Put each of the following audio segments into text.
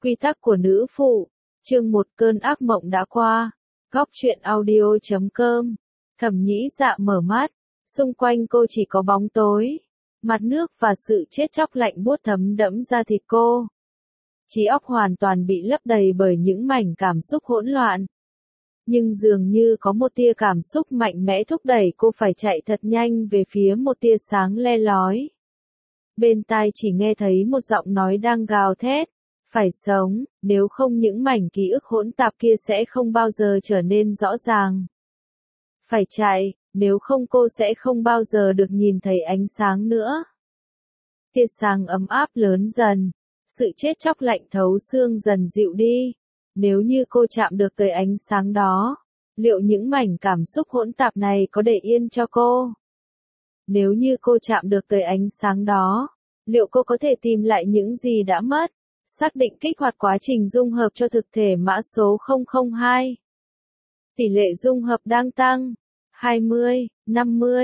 Quy tắc của nữ phụ. Chương 1 cơn ác mộng đã qua. Góc truyện audio.com. Thẩm Nhĩ Dạ mở mắt, xung quanh cô chỉ có bóng tối, mặt nước và sự chết chóc lạnh buốt thấm đẫm da thịt cô. Trí óc hoàn toàn bị lấp đầy bởi những mảnh cảm xúc hỗn loạn. Nhưng dường như có một tia cảm xúc mạnh mẽ thúc đẩy cô phải chạy thật nhanh về phía một tia sáng le lói. Bên tai chỉ nghe thấy một giọng nói đang gào thét. Phải sống, nếu không những mảnh ký ức hỗn tạp kia sẽ không bao giờ trở nên rõ ràng. Phải chạy, nếu không cô sẽ không bao giờ được nhìn thấy ánh sáng nữa. Tia sáng ấm áp lớn dần, sự chết chóc lạnh thấu xương dần dịu đi. Nếu như cô chạm được tới ánh sáng đó, liệu những mảnh cảm xúc hỗn tạp này có để yên cho cô? Nếu như cô chạm được tới ánh sáng đó, liệu cô có thể tìm lại những gì đã mất? Xác định kích hoạt quá trình dung hợp cho thực thể mã số 002. Tỷ lệ dung hợp đang tăng. 20, 50,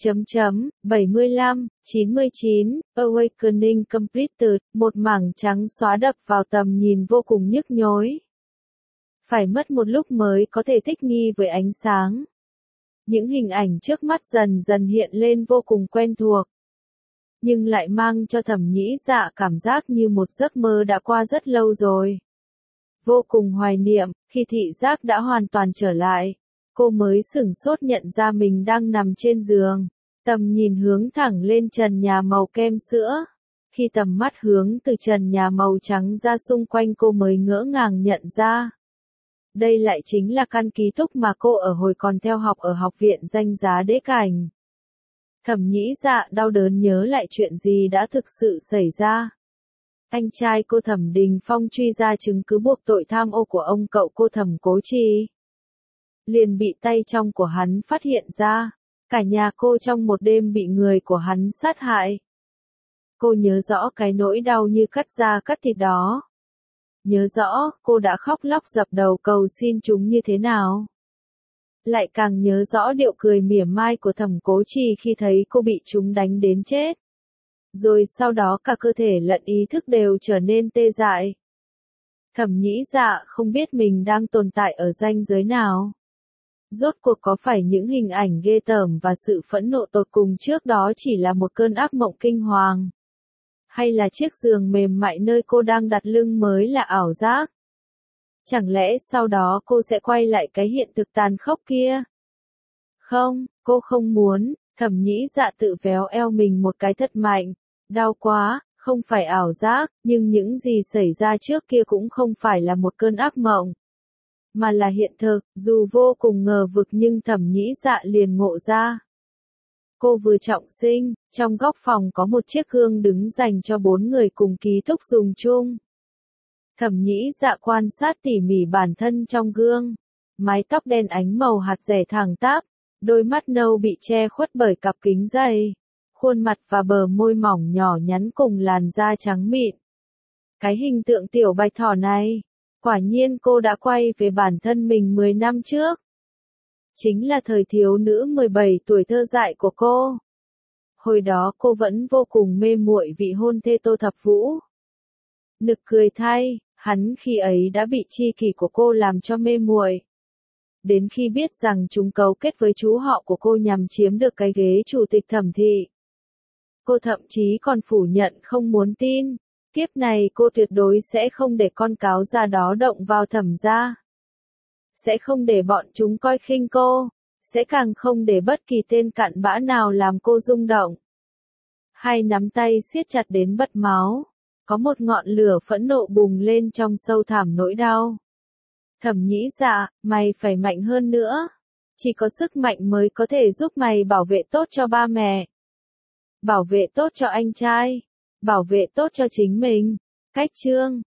75, 99, Awakening Completed, một mảng trắng xóa đập vào tầm nhìn vô cùng nhức nhối. Phải mất một lúc mới có thể thích nghi với ánh sáng. Những hình ảnh trước mắt dần dần hiện lên vô cùng quen thuộc. Nhưng lại mang cho Thẩm Nhĩ Dạ cảm giác như một giấc mơ đã qua rất lâu rồi. Vô cùng hoài niệm, khi thị giác đã hoàn toàn trở lại, cô mới sửng sốt nhận ra mình đang nằm trên giường, tầm nhìn hướng thẳng lên trần nhà màu kem sữa. Khi tầm mắt hướng từ trần nhà màu trắng ra xung quanh cô mới ngỡ ngàng nhận ra. Đây lại chính là căn ký túc mà cô ở hồi còn theo học ở học viện danh giá Đế Cảnh. Thẩm Nhĩ Dạ đau đớn nhớ lại chuyện gì đã thực sự xảy ra. Anh trai cô Thẩm Đình Phong truy ra chứng cứ buộc tội tham ô của ông cậu cô Thẩm Cố Trì. Liền bị tay trong của hắn phát hiện ra, cả nhà cô trong một đêm bị người của hắn sát hại. Cô nhớ rõ cái nỗi đau như cắt da cắt thịt đó. Nhớ rõ cô đã khóc lóc dập đầu cầu xin chúng như thế nào. Lại càng nhớ rõ điệu cười mỉa mai của Thẩm Cố Trì khi thấy cô bị chúng đánh đến chết. Rồi sau đó cả cơ thể lẫn ý thức đều trở nên tê dại. Thẩm Nhĩ Dạ không biết mình đang tồn tại ở ranh giới nào. Rốt cuộc có phải những hình ảnh ghê tởm và sự phẫn nộ tột cùng trước đó chỉ là một cơn ác mộng kinh hoàng? Hay là chiếc giường mềm mại nơi cô đang đặt lưng mới là ảo giác? Chẳng lẽ sau đó cô sẽ quay lại cái hiện thực tàn khốc kia? Không, cô không muốn. Thẩm Nhĩ Dạ tự véo eo mình một cái thật mạnh. Đau quá, không phải ảo giác, nhưng những gì xảy ra trước kia cũng không phải là một cơn ác mộng, mà là hiện thực. Dù vô cùng ngờ vực nhưng Thẩm Nhĩ Dạ liền ngộ ra. Cô vừa trọng sinh, trong góc phòng có một chiếc gương đứng dành cho 4 người cùng ký túc dùng chung. Thẩm Nhĩ Dạ quan sát tỉ mỉ bản thân trong gương. Mái tóc đen ánh màu hạt rẻ thẳng tắp, đôi mắt nâu bị che khuất bởi cặp kính dày, khuôn mặt và bờ môi mỏng nhỏ nhắn cùng làn da trắng mịn. Cái hình tượng tiểu bạch thỏ này, quả nhiên cô đã quay về bản thân mình 10 năm trước. Chính là thời thiếu nữ 17 tuổi thơ dại của cô. Hồi đó cô vẫn vô cùng mê muội vị hôn thê Tô Thập Vũ. Nực cười thay, hắn khi ấy đã bị tri kỷ của cô làm cho mê muội. Đến khi biết rằng chúng cấu kết với chú họ của cô nhằm chiếm được cái ghế chủ tịch Thẩm thị, cô thậm chí còn phủ nhận không muốn tin. Kiếp này cô tuyệt đối sẽ không để con cáo già đó động vào Thẩm gia. Sẽ không để bọn chúng coi khinh cô. Sẽ càng không để bất kỳ tên cặn bã nào làm cô rung động. Hai nắm tay siết chặt đến bật máu. Có một ngọn lửa phẫn nộ bùng lên trong sâu thẳm nỗi đau. Thẩm Nhĩ Dạ, mày phải mạnh hơn nữa. Chỉ có sức mạnh mới có thể giúp mày bảo vệ tốt cho ba mẹ. Bảo vệ tốt cho anh trai. Bảo vệ tốt cho chính mình. Cách chương.